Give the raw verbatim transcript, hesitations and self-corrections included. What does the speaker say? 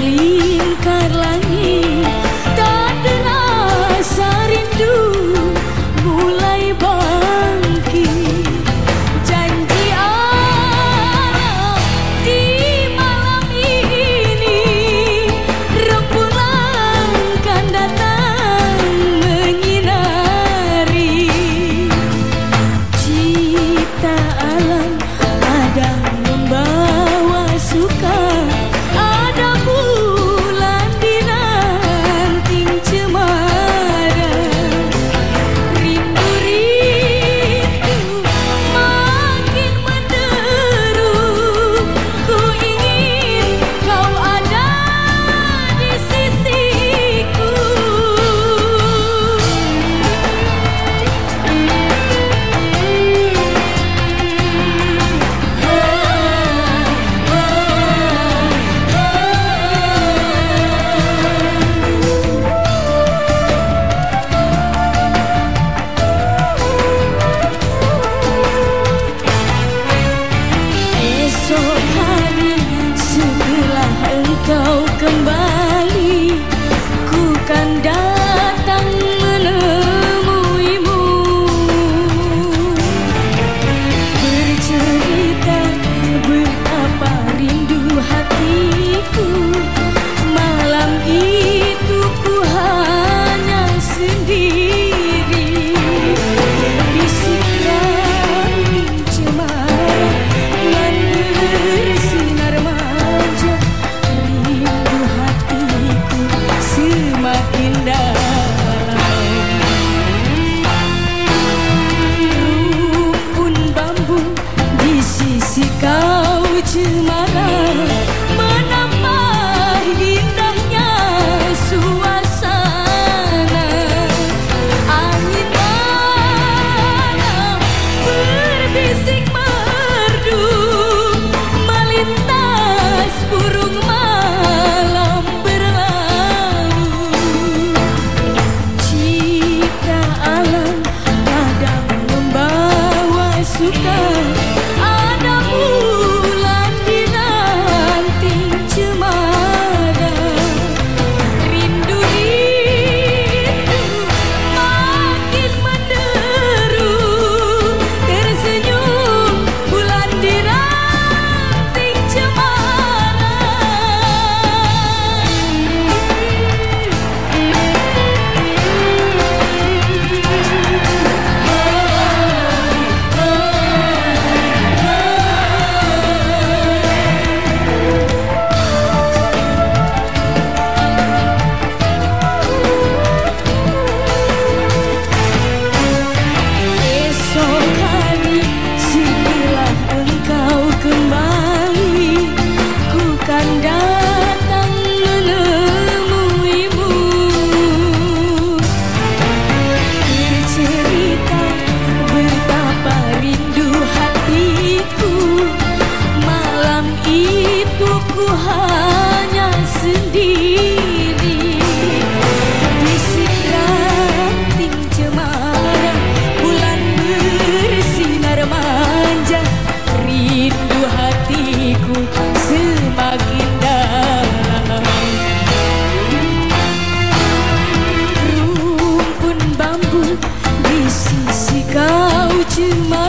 melingkar langit, tak terasa rindu mulai bangkit. Janji alam di malam ini, rembulan kan datang menyinari. Cipta alam ada membawa suka, ada bulan dinanti cemara. Rindu-rindu makin menderu, ku ingin kau ada di sisiku. Esok hari setelah engkau kembali, ku kan datang menemuimu, bercerita betapa rindu hatiku. Malam itu ku hanya sendiri, bisik ranting cemara nan bersinar manja. Rindu hatiku semakin dalam. Rumpun bambu di sisi kau cemara, menambah indahnya suasana. Angin malam berbisik merdu, melintas burung malam berlalu. Cipta alam kadang membawa suka, ada bulan dinanti cemara. Rindu-rindu makin menderu, tersenyum bulan di ranting cemara. Esok hari setelah engkau kembali, ku kan datang menemuimu, bercerita betapa rindu hatiku. Malam itu ku hanya sendiri, bisik ranting cemara, bulan bersinar manja. Rindu hatiku semakin dalam. Rumpun bambu di sisi kau cemara,